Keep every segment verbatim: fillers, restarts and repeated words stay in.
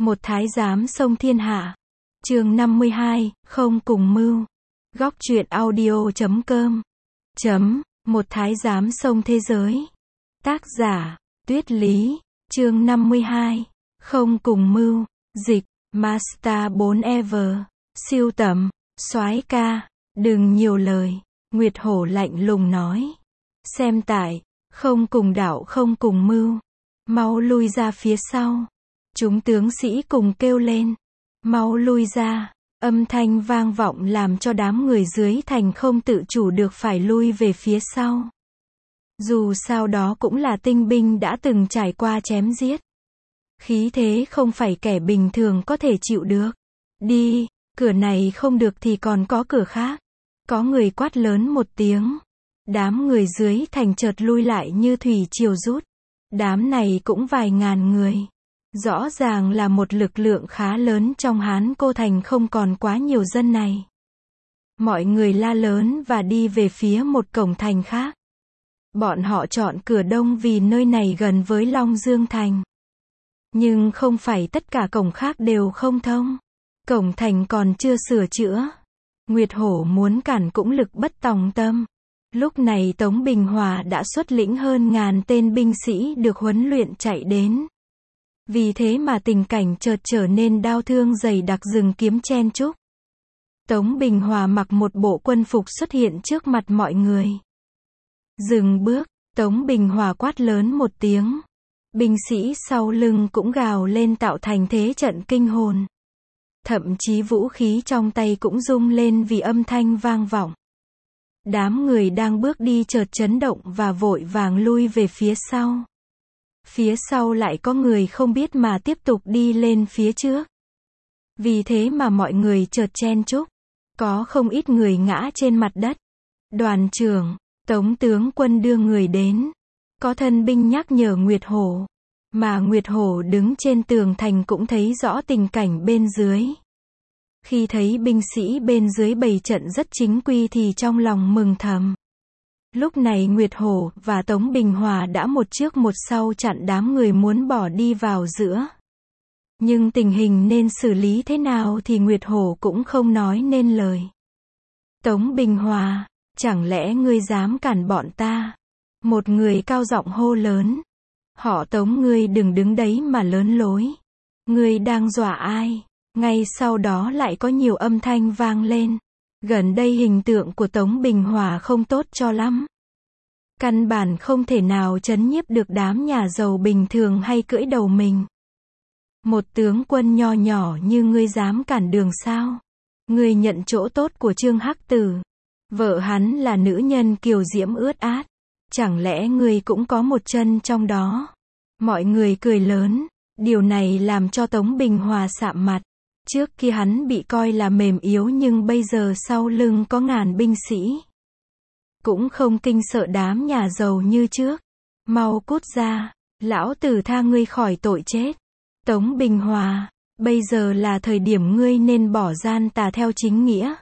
Một thái giám xông thiên hạ. Chương năm mươi hai, không cùng mưu. Góc truyện audio chấm com. Chấm, một thái giám xông thế giới. Tác giả, Tuyết Lý. Chương năm mươi hai, không cùng mưu. Dịch, Master bốn Ever. Siêu tầm, soái ca, đừng nhiều lời. Nguyệt Hổ lạnh lùng nói. Xem tại, không cùng đạo không cùng mưu. Mau lui ra phía sau. Chúng tướng sĩ cùng kêu lên. Mau lui ra. Âm thanh vang vọng làm cho đám người dưới thành không tự chủ được phải lui về phía sau. Dù sao đó cũng là tinh binh đã từng trải qua chém giết. Khí thế không phải kẻ bình thường có thể chịu được. Đi, cửa này không được thì còn có cửa khác. Có người quát lớn một tiếng. Đám người dưới thành chợt lui lại như thủy triều rút. Đám này cũng vài ngàn người. Rõ ràng là một lực lượng khá lớn trong Hán Cô Thành không còn quá nhiều dân này. Mọi người la lớn và đi về phía một cổng thành khác. Bọn họ chọn cửa đông vì nơi này gần với Long Dương Thành. Nhưng không phải tất cả cổng khác đều không thông. Cổng thành còn chưa sửa chữa. Nguyệt Hổ muốn cản cũng lực bất tòng tâm. Lúc này Tống Bình Hòa đã xuất lĩnh hơn ngàn tên binh sĩ được huấn luyện chạy đến. Vì thế mà tình cảnh chợt trở nên đao thương dày đặc rừng kiếm chen chúc. Tống Bình Hòa mặc một bộ quân phục xuất hiện trước mặt mọi người. Dừng bước, Tống Bình Hòa quát lớn một tiếng. Binh sĩ sau lưng cũng gào lên tạo thành thế trận kinh hồn. Thậm chí vũ khí trong tay cũng rung lên vì âm thanh vang vọng. Đám người đang bước đi chợt chấn động và vội vàng lui về phía sau. Phía sau lại có người không biết mà tiếp tục đi lên phía trước. Vì thế mà mọi người chợt chen chúc. Có không ít người ngã trên mặt đất. Đoàn trưởng, Tống tướng quân đưa người đến. Có thân binh nhắc nhở Nguyệt Hổ. Mà Nguyệt Hổ đứng trên tường thành cũng thấy rõ tình cảnh bên dưới. Khi thấy binh sĩ bên dưới bày trận rất chính quy thì trong lòng mừng thầm. Lúc này Nguyệt Hổ và Tống Bình Hòa đã một trước một sau chặn đám người muốn bỏ đi vào giữa. Nhưng tình hình nên xử lý thế nào thì Nguyệt Hổ cũng không nói nên lời. Tống Bình Hòa, chẳng lẽ ngươi dám cản bọn ta? Một người cao giọng hô lớn. Họ Tống, ngươi đừng đứng đấy mà lớn lối. Ngươi đang dọa ai? Ngay sau đó lại có nhiều âm thanh vang lên. Gần đây hình tượng của Tống Bình Hòa không tốt cho lắm. Căn bản không thể nào trấn nhiếp được đám nhà giàu bình thường hay cưỡi đầu mình. Một tướng quân nho nhỏ như ngươi dám cản đường sao? Ngươi nhận chỗ tốt của Trương Hắc Tử. Vợ hắn là nữ nhân kiều diễm ướt át. Chẳng lẽ ngươi cũng có một chân trong đó? Mọi người cười lớn. Điều này làm cho Tống Bình Hòa sạm mặt. Trước kia hắn bị coi là mềm yếu nhưng bây giờ sau lưng có ngàn binh sĩ. Cũng không kinh sợ đám nhà giàu như trước. Mau cút ra, lão tử tha ngươi khỏi tội chết. Tống Bình Hòa, bây giờ là thời điểm ngươi nên bỏ gian tà theo chính nghĩa.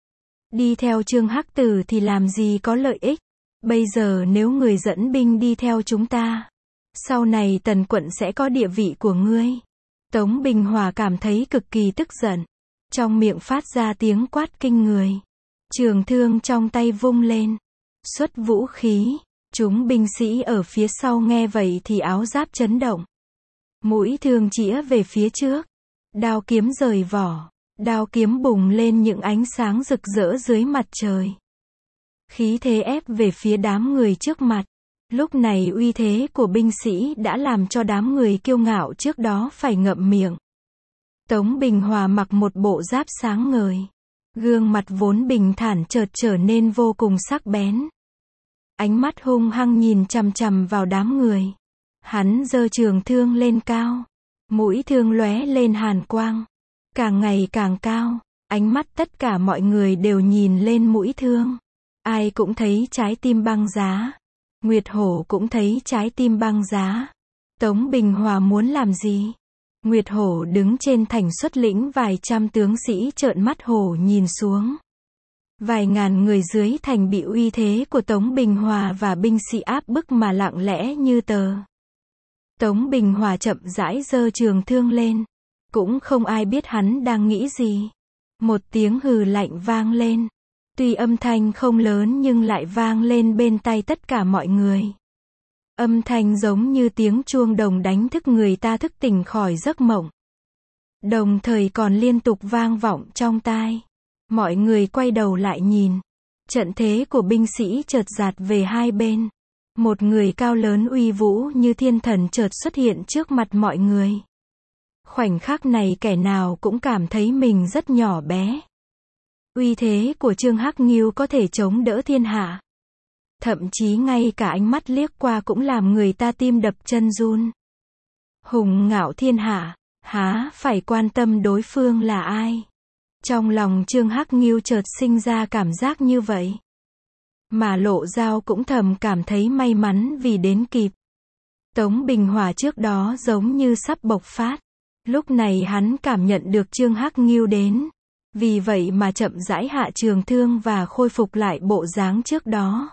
Đi theo Trương Hắc Tử thì làm gì có lợi ích. Bây giờ nếu người dẫn binh đi theo chúng ta, sau này Tần quận sẽ có địa vị của ngươi. Tống Bình Hòa cảm thấy cực kỳ tức giận. Trong miệng phát ra tiếng quát kinh người. Trường thương trong tay vung lên. Xuất vũ khí. Chúng binh sĩ ở phía sau nghe vậy thì áo giáp chấn động. Mũi thương chĩa về phía trước. Đao kiếm rời vỏ. Đao kiếm bùng lên những ánh sáng rực rỡ dưới mặt trời. Khí thế ép về phía đám người trước mặt. Lúc này uy thế của binh sĩ đã làm cho đám người kiêu ngạo trước đó phải ngậm miệng. Tống Bình Hòa mặc một bộ giáp sáng ngời. Gương mặt vốn bình thản chợt trở nên vô cùng sắc bén. Ánh mắt hung hăng nhìn chằm chằm vào đám người. Hắn giơ trường thương lên cao. Mũi thương lóe lên hàn quang. Càng ngày càng cao. Ánh mắt tất cả mọi người đều nhìn lên mũi thương. Ai cũng thấy trái tim băng giá. Nguyệt Hổ cũng thấy trái tim băng giá. Tống Bình Hòa muốn làm gì? Nguyệt Hổ đứng trên thành xuất lĩnh vài trăm tướng sĩ trợn mắt hổ nhìn xuống. Vài ngàn người dưới thành bị uy thế của Tống Bình Hòa và binh sĩ áp bức mà lặng lẽ như tờ. Tống Bình Hòa chậm rãi giơ trường thương lên. Cũng không ai biết hắn đang nghĩ gì. Một tiếng hừ lạnh vang lên. Tuy âm thanh không lớn nhưng lại vang lên bên tai tất cả mọi người. Âm thanh giống như tiếng chuông đồng đánh thức người ta thức tỉnh khỏi giấc mộng. Đồng thời còn liên tục vang vọng trong tai. Mọi người quay đầu lại nhìn. Trận thế của binh sĩ chợt dạt về hai bên. Một người cao lớn uy vũ như thiên thần chợt xuất hiện trước mặt mọi người. Khoảnh khắc này kẻ nào cũng cảm thấy mình rất nhỏ bé. Uy thế của Trương Hắc Nghiêu có thể chống đỡ thiên hạ. Thậm chí ngay cả ánh mắt liếc qua cũng làm người ta tim đập chân run. Hùng ngạo thiên hạ, há phải quan tâm đối phương là ai. Trong lòng Trương Hắc Nghiêu chợt sinh ra cảm giác như vậy. Mà Lộ Dao cũng thầm cảm thấy may mắn vì đến kịp. Tống Bình Hòa trước đó giống như sắp bộc phát. Lúc này hắn cảm nhận được Trương Hắc Nghiêu đến. Vì vậy mà chậm rãi hạ trường thương và khôi phục lại bộ dáng trước đó.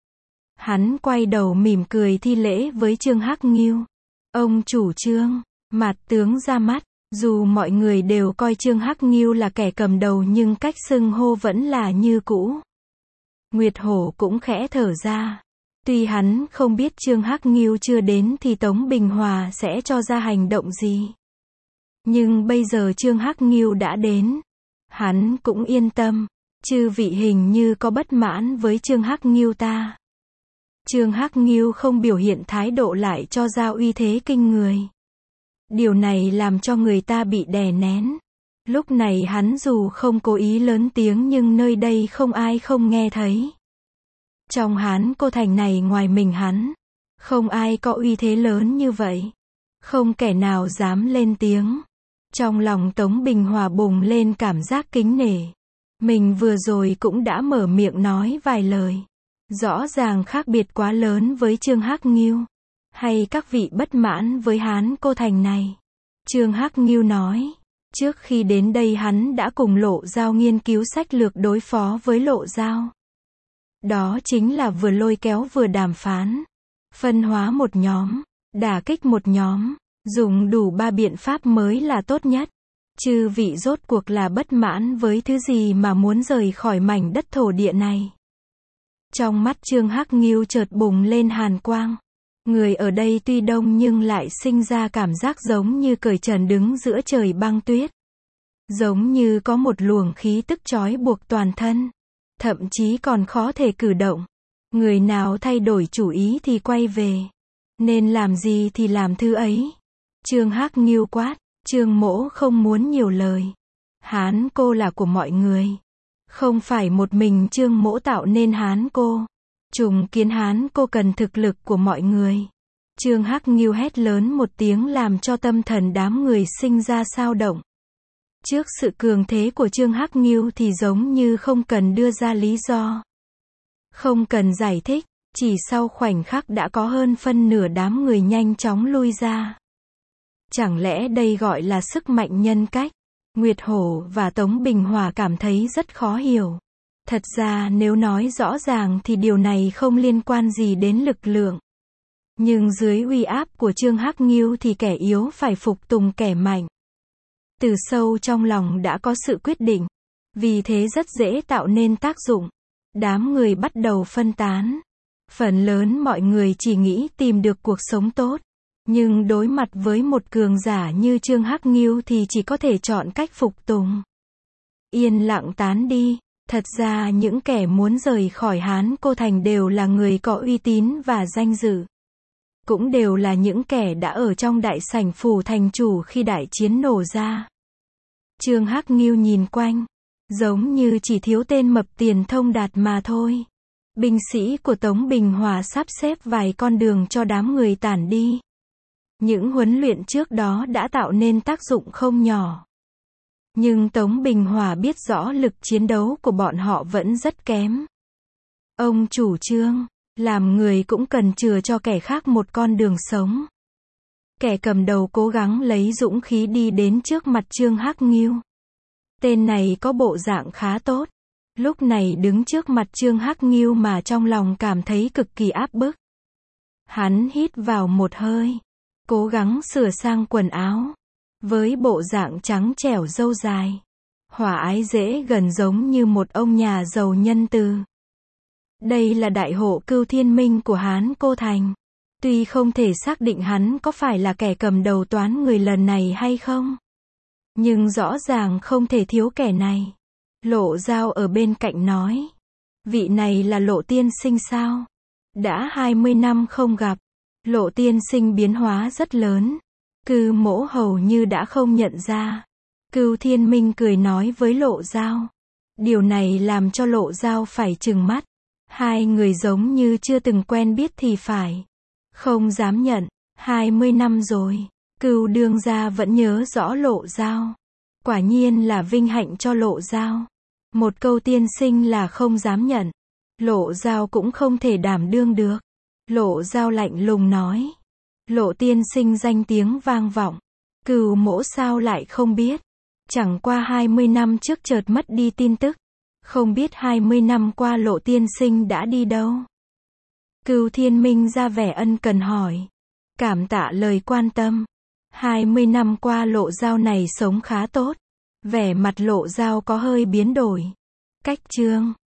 Hắn quay đầu mỉm cười thi lễ với Trương Hắc Nghiêu. Ông chủ Trương, Mạt tướng ra mắt. Dù mọi người đều coi Trương Hắc Nghiêu là kẻ cầm đầu nhưng cách xưng hô vẫn là như cũ. Nguyệt Hổ cũng khẽ thở ra. Tuy hắn không biết Trương Hắc Nghiêu chưa đến thì Tống Bình Hòa sẽ cho ra hành động gì. Nhưng bây giờ Trương Hắc Nghiêu đã đến. Hắn cũng yên tâm. Chư vị hình như có bất mãn với Trương Hắc Nghiêu ta. Trương Hắc Nghiêu không biểu hiện thái độ lại cho ra uy thế kinh người. Điều này làm cho người ta bị đè nén. Lúc này hắn dù không cố ý lớn tiếng nhưng nơi đây không ai không nghe thấy. Trong Hán Cô Thành này ngoài mình hắn, không ai có uy thế lớn như vậy. Không kẻ nào dám lên tiếng. Trong lòng Tống Bình Hòa bùng lên cảm giác kính nể. Mình vừa rồi cũng đã mở miệng nói vài lời. Rõ ràng khác biệt quá lớn với Trương Hắc Nghiêu. Hay các vị bất mãn với Hán Cô Thành này. Trương Hắc Nghiêu nói. Trước khi đến đây hắn đã cùng Lộ Dao nghiên cứu sách lược đối phó với Lộ Dao. Đó chính là vừa lôi kéo vừa đàm phán. Phân hóa một nhóm. Đả kích một nhóm. Dùng đủ ba biện pháp mới là tốt nhất. Chư vị rốt cuộc là bất mãn với thứ gì mà muốn rời khỏi mảnh đất thổ địa này. Trong mắt Trương Hắc Nghiêu chợt bùng lên hàn quang. Người ở đây tuy đông nhưng lại sinh ra cảm giác giống như cởi trần đứng giữa trời băng tuyết. Giống như có một luồng khí tức trói buộc toàn thân. Thậm chí còn khó thể cử động. Người nào thay đổi chủ ý thì quay về. Nên làm gì thì làm thứ ấy. Trương Hắc Nghiêu quát. Trương mỗ không muốn nhiều lời. Hán Cô là của mọi người. Không phải một mình Trương mỗ tạo nên Hán Cô. Trùng kiến Hán Cô cần thực lực của mọi người. Trương Hắc Nghiêu hét lớn một tiếng làm cho tâm thần đám người sinh ra xao động. Trước sự cường thế của Trương Hắc Nghiêu thì giống như không cần đưa ra lý do. Không cần giải thích, chỉ sau khoảnh khắc đã có hơn phân nửa đám người nhanh chóng lui ra. Chẳng lẽ đây gọi là sức mạnh nhân cách? Nguyệt Hổ và Tống Bình Hòa cảm thấy rất khó hiểu. Thật ra nếu nói rõ ràng thì điều này không liên quan gì đến lực lượng. Nhưng dưới uy áp của Trương Hắc Nghiêu thì kẻ yếu phải phục tùng kẻ mạnh. Từ sâu trong lòng đã có sự quyết định. Vì thế rất dễ tạo nên tác dụng. Đám người bắt đầu phân tán. Phần lớn mọi người chỉ nghĩ tìm được cuộc sống tốt. Nhưng đối mặt với một cường giả như Trương Hắc Nghiêu thì chỉ có thể chọn cách phục tùng. Yên lặng tán đi. Thật ra những kẻ muốn rời khỏi Hán Cô Thành đều là người có uy tín và danh dự. Cũng đều là những kẻ đã ở trong đại sảnh phủ thành chủ khi đại chiến nổ ra. Trương Hắc Nghiêu nhìn quanh. Giống như chỉ thiếu tên mập tiền thông đạt mà thôi. Binh sĩ của Tống Bình Hòa sắp xếp vài con đường cho đám người tản đi. Những huấn luyện trước đó đã tạo nên tác dụng không nhỏ. Nhưng Tống Bình Hòa biết rõ lực chiến đấu của bọn họ vẫn rất kém. Ông chủ Trương, làm người cũng cần chừa cho kẻ khác một con đường sống. Kẻ cầm đầu cố gắng lấy dũng khí đi đến trước mặt Trương Hắc Nghiêu. Tên này có bộ dạng khá tốt. Lúc này đứng trước mặt Trương Hắc Nghiêu mà trong lòng cảm thấy cực kỳ áp bức. Hắn hít vào một hơi. Cố gắng sửa sang quần áo. với bộ dạng trắng trẻo râu dài. Hòa ái dễ gần giống như một ông nhà giàu nhân từ. Đây là đại hộ Cưu Thiên Minh của Hán Cô Thành. Tuy không thể xác định hắn có phải là kẻ cầm đầu toán người lần này hay không, nhưng rõ ràng không thể thiếu kẻ này. Lộ Dao ở bên cạnh nói. Vị này là Lộ tiên sinh sao? Đã hai mươi năm không gặp. Lộ tiên sinh biến hóa rất lớn. Cư Mỗ hầu như đã không nhận ra. Cưu Thiên Minh cười nói với Lộ Dao. Điều này làm cho Lộ Dao phải trừng mắt. Hai người giống như chưa từng quen biết thì phải. Không dám nhận. hai mươi năm rồi. Cưu đương gia vẫn nhớ rõ Lộ Dao. Quả nhiên là vinh hạnh cho Lộ Dao. Một câu tiên sinh là không dám nhận. Lộ Dao cũng không thể đảm đương được. Lộ Dao lạnh lùng nói. Lộ tiên sinh danh tiếng vang vọng. Cưu Mỗ sao lại không biết. Chẳng qua hai mươi năm trước chợt mất đi tin tức. Không biết hai mươi năm qua Lộ tiên sinh đã đi đâu. Cưu Thiên Minh ra vẻ ân cần hỏi. Cảm tạ lời quan tâm. hai mươi năm qua Lộ Dao này sống khá tốt. Vẻ mặt Lộ Dao có hơi biến đổi. Cách chương